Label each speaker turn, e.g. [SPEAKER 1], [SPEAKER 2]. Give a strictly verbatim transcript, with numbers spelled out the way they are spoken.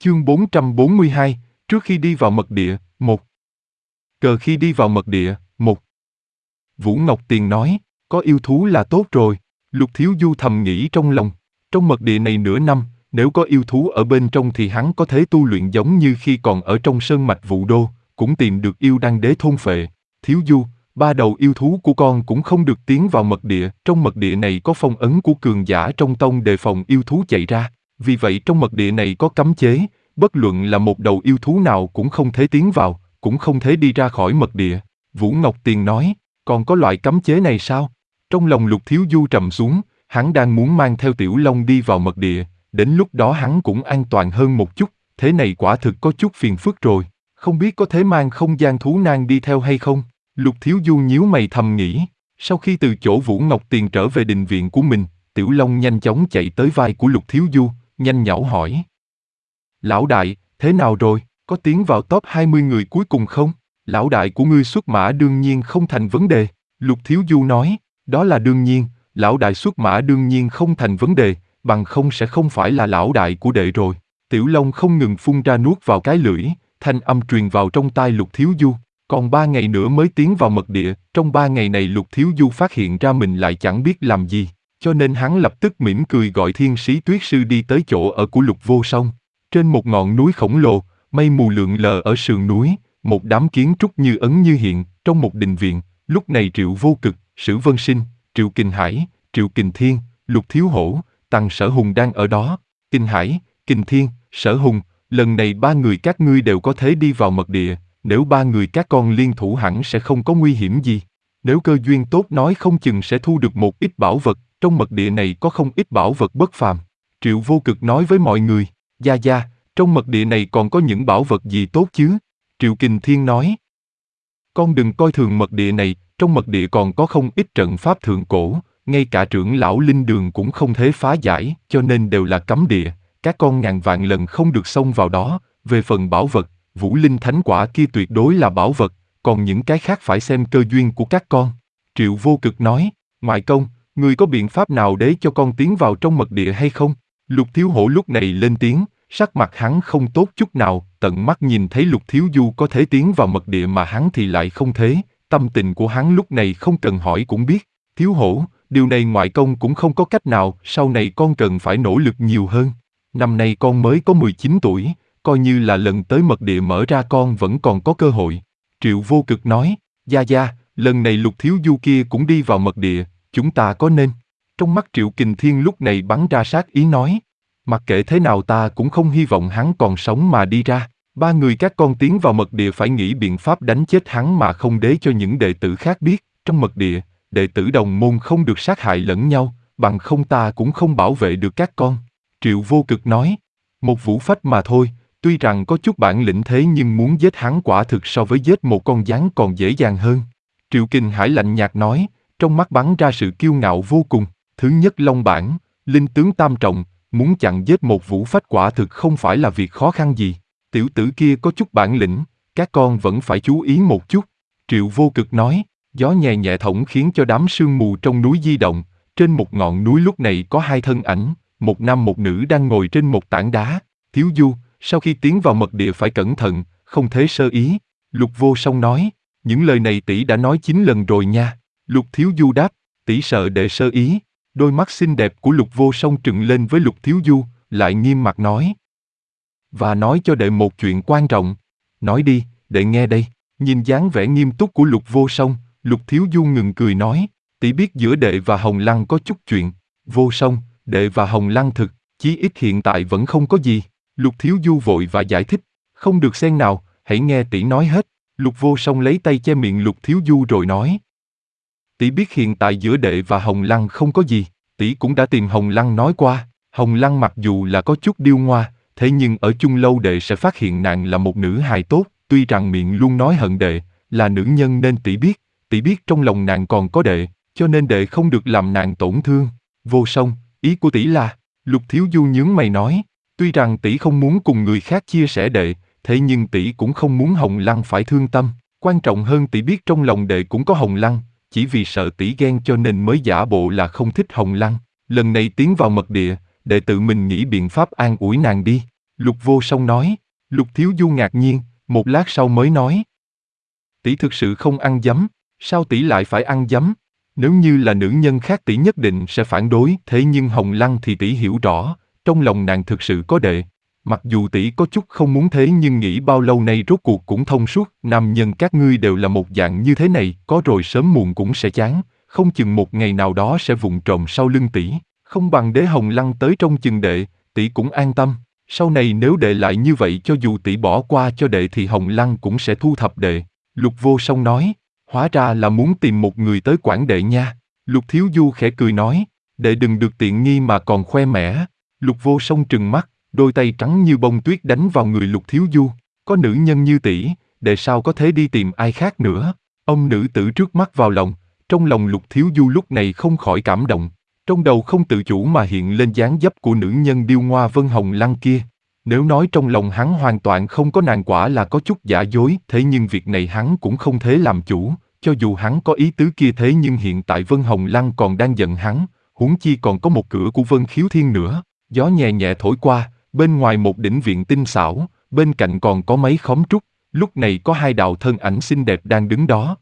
[SPEAKER 1] Chương bốn trăm bốn mươi hai, trước khi đi vào mật địa, một. Cờ khi đi vào mật địa, một. Vũ Ngọc Tiền nói, có yêu thú là tốt rồi. Lục Thiếu Du thầm nghĩ trong lòng, trong mật địa này nửa năm, nếu có yêu thú ở bên trong thì hắn có thể tu luyện giống như khi còn ở trong sơn mạch Vũ Đô, cũng tìm được yêu đan đế thôn phệ. Thiếu Du, ba đầu yêu thú của con cũng không được tiến vào mật địa, trong mật địa này có phong ấn của cường giả trong tông đề phòng yêu thú chạy ra, vì vậy trong mật địa này có cấm chế, bất luận là một đầu yêu thú nào cũng không thể tiến vào, cũng không thể đi ra khỏi mật địa. Vũ Ngọc Tiền nói, còn có loại cấm chế này sao? Trong lòng Lục Thiếu Du trầm xuống, hắn đang muốn mang theo Tiểu Long đi vào mật địa, đến lúc đó hắn cũng an toàn hơn một chút, thế này quả thực có chút phiền phức rồi, không biết có thể mang không gian thú nang đi theo hay không? Lục Thiếu Du nhíu mày thầm nghĩ, sau khi từ chỗ Vũ Ngọc Tiền trở về đình viện của mình, Tiểu Long nhanh chóng chạy tới vai của Lục Thiếu Du, nhanh nhảu hỏi. Lão đại, thế nào rồi, có tiến vào top hai mươi người cuối cùng không? Lão đại của ngươi xuất mã đương nhiên không thành vấn đề, Lục Thiếu Du nói, đó là đương nhiên, lão đại xuất mã đương nhiên không thành vấn đề, bằng không sẽ không phải là lão đại của đệ rồi. Tiểu Long không ngừng phun ra nuốt vào cái lưỡi, thanh âm truyền vào trong tai Lục Thiếu Du, còn ba ngày nữa mới tiến vào mật địa, trong ba ngày này Lục Thiếu Du phát hiện ra mình lại chẳng biết làm gì, cho nên hắn lập tức mỉm cười gọi Thiên Sĩ Tuyết Sư đi tới chỗ ở của Lục Vô Song. Trên một ngọn núi khổng lồ, mây mù lượn lờ ở sườn núi, một đám kiến trúc như ẩn như hiện, trong một đình viện, lúc này Triệu Vô Cực, Sử Vân Sinh, Triệu Kình Hải, Triệu Kình Thiên, Lục Thiếu Hổ, Tằng Sở Hùng đang ở đó. Kình Hải, Kình Thiên, Sở Hùng, lần này ba người các ngươi đều có thể đi vào mật địa, nếu ba người các con liên thủ hẳn sẽ không có nguy hiểm gì. Nếu cơ duyên tốt nói không chừng sẽ thu được một ít bảo vật, trong mật địa này có không ít bảo vật bất phàm. Triệu Vô Cực nói với mọi người, Gia Gia, trong mật địa này còn có những bảo vật gì tốt chứ? Triệu Kình Thiên nói, con đừng coi thường mật địa này, trong mật địa còn có không ít trận pháp thượng cổ, ngay cả trưởng lão linh đường cũng không thể phá giải, cho nên đều là cấm địa, các con ngàn vạn lần không được xông vào đó. Về phần bảo vật, Vũ Linh Thánh Quả kia tuyệt đối là bảo vật, còn những cái khác phải xem cơ duyên của các con. Triệu Vô Cực nói, ngoại công, ngươi có biện pháp nào để cho con tiến vào trong mật địa hay không? Lục Thiếu Hổ lúc này lên tiếng, sắc mặt hắn không tốt chút nào, tận mắt nhìn thấy Lục Thiếu Du có thể tiến vào mật địa mà hắn thì lại không thế, tâm tình của hắn lúc này không cần hỏi cũng biết. Thiếu Hổ, điều này ngoại công cũng không có cách nào, sau này con cần phải nỗ lực nhiều hơn. Năm nay con mới có mười chín tuổi, coi như là lần tới mật địa mở ra con vẫn còn có cơ hội. Triệu Vô Cực nói, Gia Gia, lần này Lục Thiếu Du kia cũng đi vào mật địa, chúng ta có nên? Trong mắt Triệu Kình Thiên lúc này bắn ra sát ý nói, mặc kệ thế nào ta cũng không hy vọng hắn còn sống mà đi ra. Ba người các con tiến vào mật địa phải nghĩ biện pháp đánh chết hắn mà không để cho những đệ tử khác biết. Trong mật địa, đệ tử đồng môn không được sát hại lẫn nhau, bằng không ta cũng không bảo vệ được các con. Triệu Vô Cực nói, một vũ phách mà thôi, tuy rằng có chút bản lĩnh thế nhưng muốn giết hắn quả thực so với giết một con gián còn dễ dàng hơn. Triệu Kình Hải lạnh nhạt nói, trong mắt bắn ra sự kiêu ngạo vô cùng. Thứ nhất Long Bản, linh tướng tam trọng, muốn chặn giết một vũ phách quả thực không phải là việc khó khăn gì. Tiểu tử kia có chút bản lĩnh, các con vẫn phải chú ý một chút. Triệu Vô Cực nói, gió nhẹ nhẹ thổi khiến cho đám sương mù trong núi di động. Trên một ngọn núi lúc này có hai thân ảnh, một nam một nữ đang ngồi trên một tảng đá. Thiếu Du, sau khi tiến vào mật địa phải cẩn thận, không thể sơ ý. Lục Vô Song nói, những lời này tỷ đã nói chín lần rồi nha. Lục Thiếu Du đáp, tỷ sợ đệ sơ ý. Đôi mắt xinh đẹp của Lục Vô Song trừng lên với Lục Thiếu Du, lại nghiêm mặt nói. Và nói cho đệ một chuyện quan trọng. Nói đi, đệ nghe đây. Nhìn dáng vẻ nghiêm túc của Lục Vô Song, Lục Thiếu Du ngừng cười nói, tỷ biết giữa đệ và Hồng Lăng có chút chuyện. Vô Song, đệ và Hồng Lăng thực, chí ít hiện tại vẫn không có gì. Lục Thiếu Du vội và giải thích, không được xen nào, hãy nghe tỷ nói hết. Lục Vô Song lấy tay che miệng Lục Thiếu Du rồi nói. Tỷ biết hiện tại giữa đệ và Hồng Lăng không có gì, tỷ cũng đã tìm Hồng Lăng nói qua. Hồng Lăng mặc dù là có chút điêu ngoa, thế nhưng ở chung lâu đệ sẽ phát hiện nàng là một nữ hài tốt, tuy rằng miệng luôn nói hận đệ, là nữ nhân nên tỷ biết, tỷ biết trong lòng nàng còn có đệ, cho nên đệ không được làm nàng tổn thương. Vô Song, ý của tỷ là, Lục Thiếu Du nhướng mày nói, tuy rằng tỷ không muốn cùng người khác chia sẻ đệ, thế nhưng tỷ cũng không muốn Hồng Lăng phải thương tâm, quan trọng hơn tỷ biết trong lòng đệ cũng có Hồng Lăng, chỉ vì sợ tỷ ghen cho nên mới giả bộ là không thích Hồng Lăng. Lần này tiến vào mật địa, đệ tự mình nghĩ biện pháp an ủi nàng đi. Lục Vô Song nói. Lục Thiếu Du ngạc nhiên, một lát sau mới nói. Tỷ thực sự không ăn dấm, sao tỷ lại phải ăn dấm? Nếu như là nữ nhân khác tỷ nhất định sẽ phản đối, thế nhưng Hồng Lăng thì tỷ hiểu rõ, trong lòng nàng thực sự có đệ. Mặc dù tỷ có chút không muốn thế nhưng nghĩ bao lâu nay rốt cuộc cũng thông suốt, nam nhân các ngươi đều là một dạng như thế này, có rồi sớm muộn cũng sẽ chán, không chừng một ngày nào đó sẽ vụng trộm sau lưng tỷ, không bằng để Hồng Lăng tới trong chừng đệ, tỷ cũng an tâm. Sau này nếu đệ lại như vậy cho dù tỷ bỏ qua cho đệ thì Hồng Lăng cũng sẽ thu thập đệ. Lục Vô Song nói, hóa ra là muốn tìm một người tới quản đệ nha. Lục Thiếu Du khẽ cười nói, đệ đừng được tiện nghi mà còn khoe mẽ. Lục Vô Song trừng mắt, đôi tay trắng như bông tuyết đánh vào người Lục Thiếu Du. Có nữ nhân như tỷ, đệ sao có thể đi tìm ai khác nữa. Ông nữ tử trước mắt vào lòng, trong lòng Lục Thiếu Du lúc này không khỏi cảm động. Trong đầu không tự chủ mà hiện lên dáng dấp của nữ nhân điêu ngoa Vân Hồng Lăng kia. Nếu nói trong lòng hắn hoàn toàn không có nàng quả là có chút giả dối, thế nhưng việc này hắn cũng không thể làm chủ, cho dù hắn có ý tứ kia thế nhưng hiện tại Vân Hồng Lăng còn đang giận hắn, huống chi còn có một cửa của Vân Khiếu Thiên nữa. Gió nhẹ nhẹ thổi qua, bên ngoài một đỉnh viện tinh xảo, bên cạnh còn có mấy khóm trúc, lúc này có hai đạo thân ảnh xinh đẹp đang đứng đó.